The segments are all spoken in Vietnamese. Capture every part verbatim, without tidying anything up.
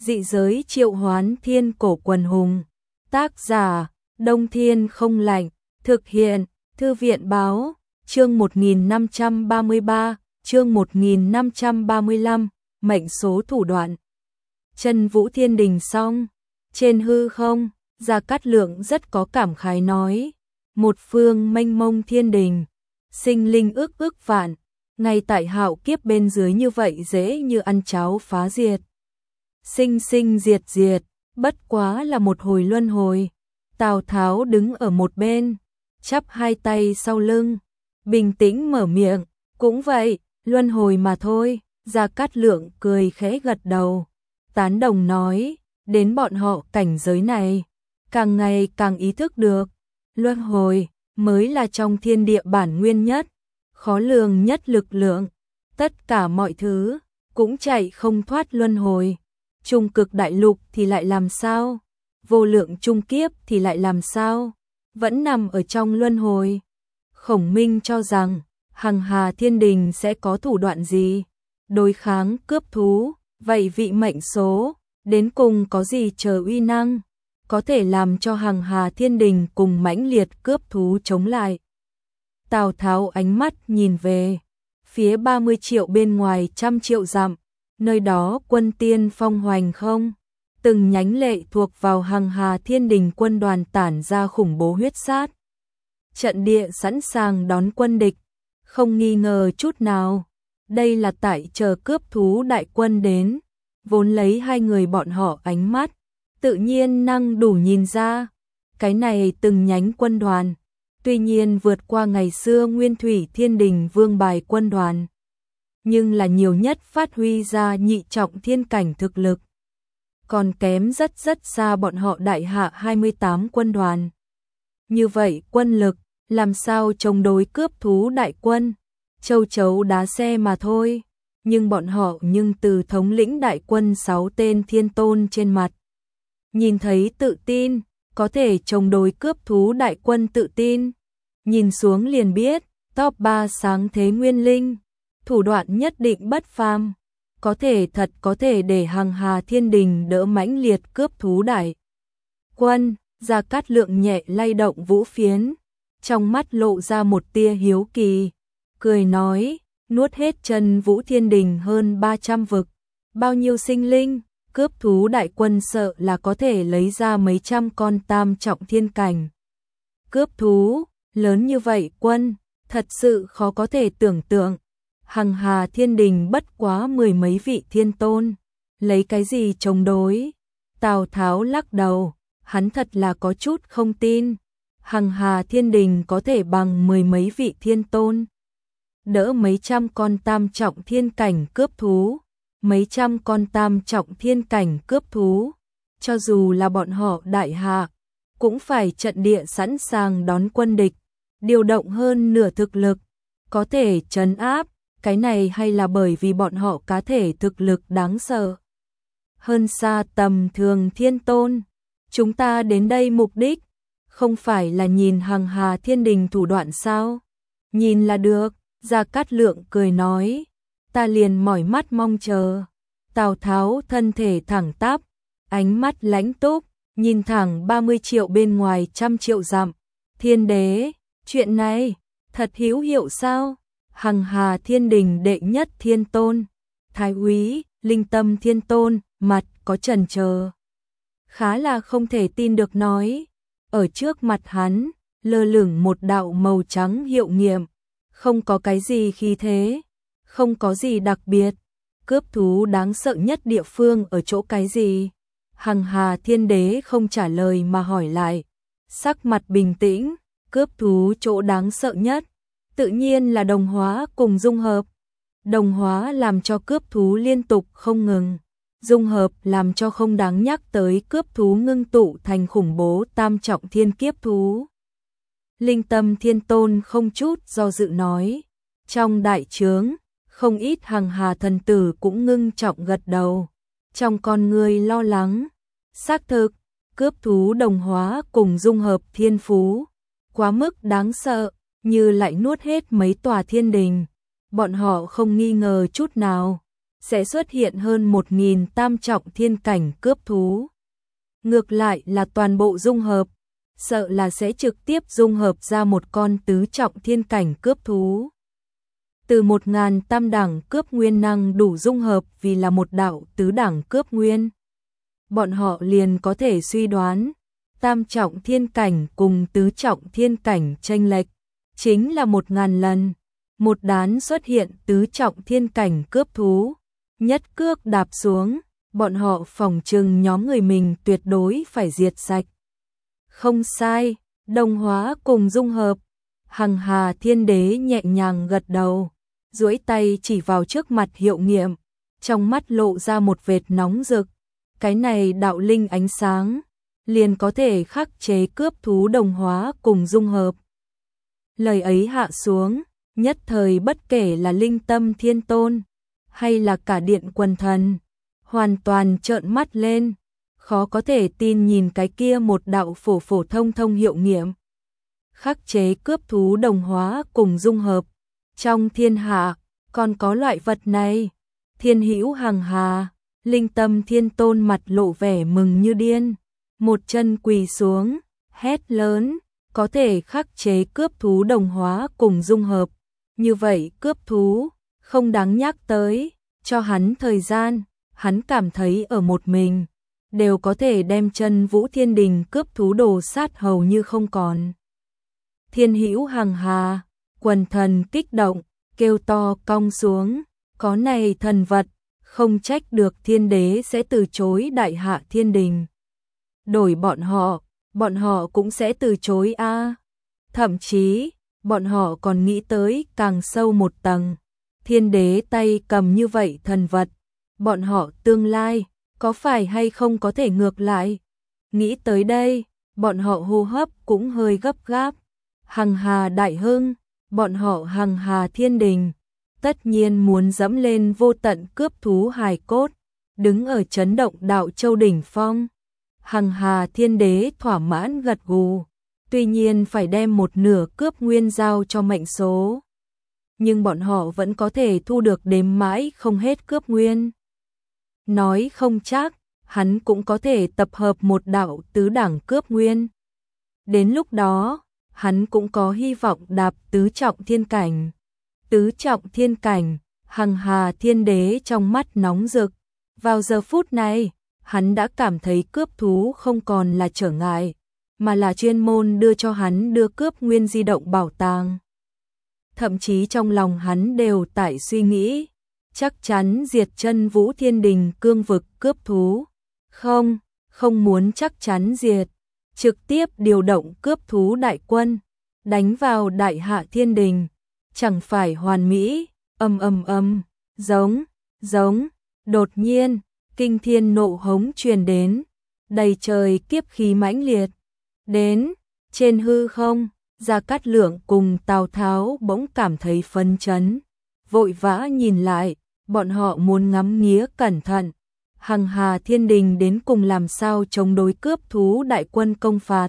Dị giới triệu hoán thiên cổ quần hùng. Tác giả, Đông Thiên không lạnh. Thực hiện, Thư viện báo. Chương một nghìn năm trăm ba mươi ba, chương một nghìn năm trăm ba mươi lăm, mệnh số thủ đoạn. Chân Vũ Thiên Đình xong. Trên hư không, Gia Cát Lượng rất có cảm khái nói. Một phương mênh mông thiên đình, sinh linh ước ước vạn, ngay tại hạo kiếp bên dưới như vậy dễ như ăn cháo phá diệt. Sinh sinh diệt diệt, bất quá là một hồi luân hồi. Tào Tháo đứng ở một bên, chắp hai tay sau lưng, bình tĩnh mở miệng, cũng vậy, luân hồi mà thôi. Gia Cát Lượng cười khẽ gật đầu, tán đồng nói, đến bọn họ cảnh giới này, càng ngày càng ý thức được, luân hồi mới là trong thiên địa bản nguyên nhất, khó lường nhất lực lượng, tất cả mọi thứ cũng chạy không thoát luân hồi. Trung cực đại lục thì lại làm sao? Vô lượng trung kiếp thì lại làm sao? Vẫn nằm ở trong luân hồi. Khổng Minh cho rằng, Hằng Hà Thiên Đình sẽ có thủ đoạn gì? Đối kháng cướp thú, vậy vị mệnh số, đến cùng có gì chờ uy năng? Có thể làm cho Hằng Hà Thiên Đình cùng mãnh liệt cướp thú chống lại. Tào Tháo ánh mắt nhìn về phía ba mươi triệu bên ngoài trăm triệu dặm, nơi đó quân tiên phong hoành không, từng nhánh lệ thuộc vào Hằng Hà Thiên Đình quân đoàn tản ra khủng bố huyết sát. Trận địa sẵn sàng đón quân địch, không nghi ngờ chút nào. Đây là tại chờ cướp thú đại quân đến, vốn lấy hai người bọn họ ánh mắt, tự nhiên năng đủ nhìn ra, cái này từng nhánh quân đoàn, tuy nhiên vượt qua ngày xưa Nguyên Thủy Thiên Đình vương bài quân đoàn, nhưng là nhiều nhất phát huy ra nhị trọng thiên cảnh thực lực, còn kém rất rất xa bọn họ đại hạ hai mươi tám quân đoàn. Như vậy quân lực, làm sao chống đối cướp thú đại quân, châu chấu đá xe mà thôi, nhưng bọn họ nhưng từ thống lĩnh đại quân sáu tên thiên tôn trên mặt. Nhìn thấy tự tin, có thể chống đối cướp thú đại quân tự tin. Nhìn xuống liền biết, top ba sáng thế nguyên linh, thủ đoạn nhất định bất phàm, có thể thật có thể để Hằng Hà Thiên Đình đỡ mãnh liệt cướp thú đại quân. Gia Cát Lượng nhẹ lay động vũ phiến, trong mắt lộ ra một tia hiếu kỳ, cười nói, nuốt hết Chân Vũ Thiên Đình hơn ba trăm vực, bao nhiêu sinh linh, cướp thú đại quân sợ là có thể lấy ra mấy trăm con tam trọng thiên cảnh. Cướp thú, lớn như vậy quân, thật sự khó có thể tưởng tượng. Hằng Hà Thiên Đình bất quá mười mấy vị thiên tôn, lấy cái gì chống đối? Tào Tháo lắc đầu, hắn thật là có chút không tin. Hằng Hà Thiên Đình có thể bằng mười mấy vị thiên tôn, đỡ mấy trăm con tam trọng thiên cảnh cướp thú, mấy trăm con tam trọng thiên cảnh cướp thú, cho dù là bọn họ đại hạ, cũng phải trận địa sẵn sàng đón quân địch, điều động hơn nửa thực lực, có thể trấn áp, cái này hay là bởi vì bọn họ cá thể thực lực đáng sợ hơn xa tầm thường thiên tôn. Chúng ta đến đây mục đích, không phải là nhìn Hằng Hà Thiên Đình thủ đoạn sao? Nhìn là được, Gia Cát Lượng cười nói, ta liền mỏi mắt mong chờ. Tào Tháo thân thể thẳng tắp, ánh mắt lãnh túc, nhìn thẳng ba mươi triệu bên ngoài trăm triệu dặm. Thiên đế, chuyện này, thật hữu hiệu sao? Hằng Hà Thiên Đình đệ nhất thiên tôn, Thái úy, Linh Tâm Thiên Tôn, mặt có chần chờ, khá là không thể tin được nói. Ở trước mặt hắn, lơ lửng một đạo màu trắng hiệu nghiệm, không có cái gì khí thế, không có gì đặc biệt. Cướp thú đáng sợ nhất địa phương ở chỗ cái gì? Hằng Hà Thiên Đế không trả lời mà hỏi lại, sắc mặt bình tĩnh, cướp thú chỗ đáng sợ nhất, tự nhiên là đồng hóa cùng dung hợp. Đồng hóa làm cho cướp thú liên tục không ngừng, dung hợp làm cho không đáng nhắc tới cướp thú ngưng tụ thành khủng bố tam trọng thiên kiếp thú. Linh Tâm Thiên Tôn không chút do dự nói, trong đại trướng, không ít Hằng Hà thần tử cũng ngưng trọng gật đầu, trong con người lo lắng. Xác thực, cướp thú đồng hóa cùng dung hợp thiên phú, quá mức đáng sợ, như lại nuốt hết mấy tòa thiên đình. Bọn họ không nghi ngờ chút nào, sẽ xuất hiện hơn một nghìn tam trọng thiên cảnh cướp thú. Ngược lại là toàn bộ dung hợp, sợ là sẽ trực tiếp dung hợp ra một con tứ trọng thiên cảnh cướp thú. Từ một ngàn tam đẳng cướp nguyên năng đủ dung hợp vì là một đạo tứ đẳng cướp nguyên. Bọn họ liền có thể suy đoán, tam trọng thiên cảnh cùng tứ trọng thiên cảnh chênh lệch chính là một ngàn lần. Một đán xuất hiện tứ trọng thiên cảnh cướp thú, nhất cước đạp xuống, bọn họ phòng trừng nhóm người mình tuyệt đối phải diệt sạch. Không sai, đồng hóa cùng dung hợp. Hằng Hà Thiên Đế nhẹ nhàng gật đầu, duỗi tay chỉ vào trước mặt hiệu nghiệm, trong mắt lộ ra một vệt nóng rực. Cái này đạo linh ánh sáng, liền có thể khắc chế cướp thú đồng hóa cùng dung hợp. Lời ấy hạ xuống, nhất thời bất kể là Linh Tâm Thiên Tôn, hay là cả điện quần thần, hoàn toàn trợn mắt lên, khó có thể tin nhìn cái kia một đạo phổ phổ thông thông hiệu nghiệm. Khắc chế cướp thú đồng hóa cùng dung hợp. Trong thiên hạ, còn có loại vật này. Thiên hữu Hằng Hà, Linh Tâm Thiên Tôn mặt lộ vẻ mừng như điên. Một chân quỳ xuống, hét lớn, có thể khắc chế cướp thú đồng hóa cùng dung hợp. Như vậy cướp thú, không đáng nhắc tới, cho hắn thời gian, hắn cảm thấy ở một mình, đều có thể đem chân Vũ Thiên Đình cướp thú đồ sát hầu như không còn. Thiên hữu Hằng Hà, quần thần kích động, kêu to cong xuống, có này thần vật, không trách được Thiên Đế sẽ từ chối Đại Hạ Thiên Đình. Đổi bọn họ, bọn họ cũng sẽ từ chối a. Thậm chí, bọn họ còn nghĩ tới càng sâu một tầng. Thiên Đế tay cầm như vậy thần vật, bọn họ tương lai, có phải hay không có thể ngược lại? Nghĩ tới đây, bọn họ hô hấp cũng hơi gấp gáp. Hằng Hà Đại Hưng, bọn họ Hằng Hà Thiên Đình, tất nhiên muốn dẫm lên vô tận cướp thú hài cốt, đứng ở chấn động đạo châu đỉnh phong. Hằng Hà Thiên Đế thỏa mãn gật gù, tuy nhiên phải đem một nửa cướp nguyên giao cho mệnh số. Nhưng bọn họ vẫn có thể thu được đếm mãi không hết cướp nguyên. Nói không chắc, hắn cũng có thể tập hợp một đạo tứ đẳng cướp nguyên. Đến lúc đó, hắn cũng có hy vọng đạp tứ trọng thiên cảnh. Tứ trọng thiên cảnh, Hằng Hà Thiên Đế trong mắt nóng rực. Vào giờ phút này, hắn đã cảm thấy cướp thú không còn là trở ngại, mà là chuyên môn đưa cho hắn đưa cướp nguyên di động bảo tàng. Thậm chí trong lòng hắn đều tại suy nghĩ, chắc chắn diệt chân Vũ Thiên Đình cương vực cướp thú. Không, không muốn chắc chắn diệt, trực tiếp điều động cướp thú đại quân, đánh vào Đại Hạ Thiên Đình, chẳng phải hoàn mỹ. Âm âm âm, giống, giống, đột nhiên, kinh thiên nộ hống truyền đến, đầy trời kiếp khí mãnh liệt. Đến, trên hư không, Gia Cát Lượng cùng Tào Tháo bỗng cảm thấy phấn chấn, vội vã nhìn lại, bọn họ muốn ngắm nghía cẩn thận. Hằng Hà Thiên Đình đến cùng làm sao chống đối cướp thú đại quân công phạt.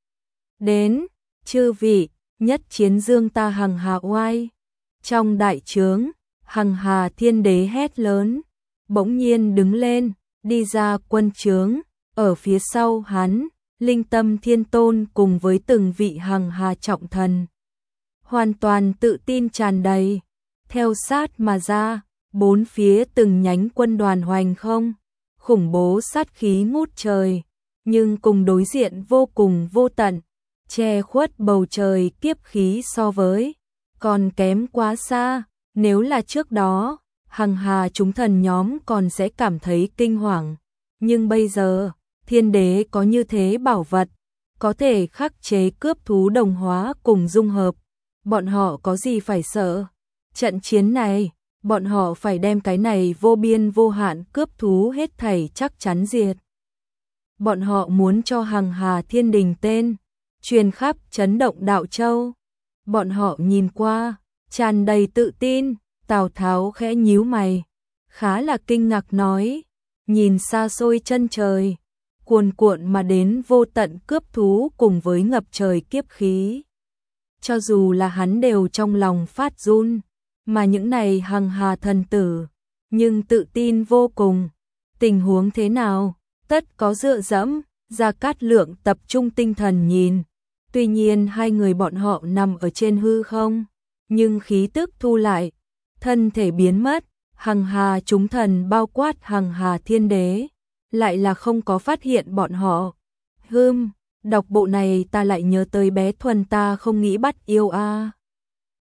Đến, chư vị, nhất chiến dương ta Hằng Hà oai. Trong đại trướng, Hằng Hà Thiên Đế hét lớn, bỗng nhiên đứng lên, đi ra quân trướng, ở phía sau hắn, Linh Tâm Thiên Tôn cùng với từng vị Hằng Hà trọng thần. Hoàn toàn tự tin tràn đầy, theo sát mà ra, bốn phía từng nhánh quân đoàn hoành không, khủng bố sát khí ngút trời, nhưng cùng đối diện vô cùng vô tận, che khuất bầu trời kiếp khí so với, còn kém quá xa. Nếu là trước đó, Hằng Hà chúng thần nhóm còn sẽ cảm thấy kinh hoàng, nhưng bây giờ, Thiên Đế có như thế bảo vật, có thể khắc chế cướp thú đồng hóa cùng dung hợp, bọn họ có gì phải sợ. Trận chiến này, bọn họ phải đem cái này vô biên vô hạn cướp thú hết thảy chắc chắn diệt. Bọn họ muốn cho Hằng Hà Thiên Đình tên truyền khắp chấn động đạo châu. Bọn họ nhìn qua, tràn đầy tự tin. Tào Tháo khẽ nhíu mày, khá là kinh ngạc nói, nhìn xa xôi chân trời, cuồn cuộn mà đến vô tận cướp thú cùng với ngập trời kiếp khí. Cho dù là hắn đều trong lòng phát run, mà những này Hằng Hà thần tử, nhưng tự tin vô cùng. Tình huống thế nào? Tất có dựa dẫm, Gia Cát Lượng tập trung tinh thần nhìn. Tuy nhiên hai người bọn họ nằm ở trên hư không, nhưng khí tức thu lại, thân thể biến mất, hằng hà chúng thần bao quát hằng hà thiên đế, lại là không có phát hiện bọn họ. Hừm, đọc bộ này ta lại nhớ tới bé Thuần ta không nghĩ bắt yêu a.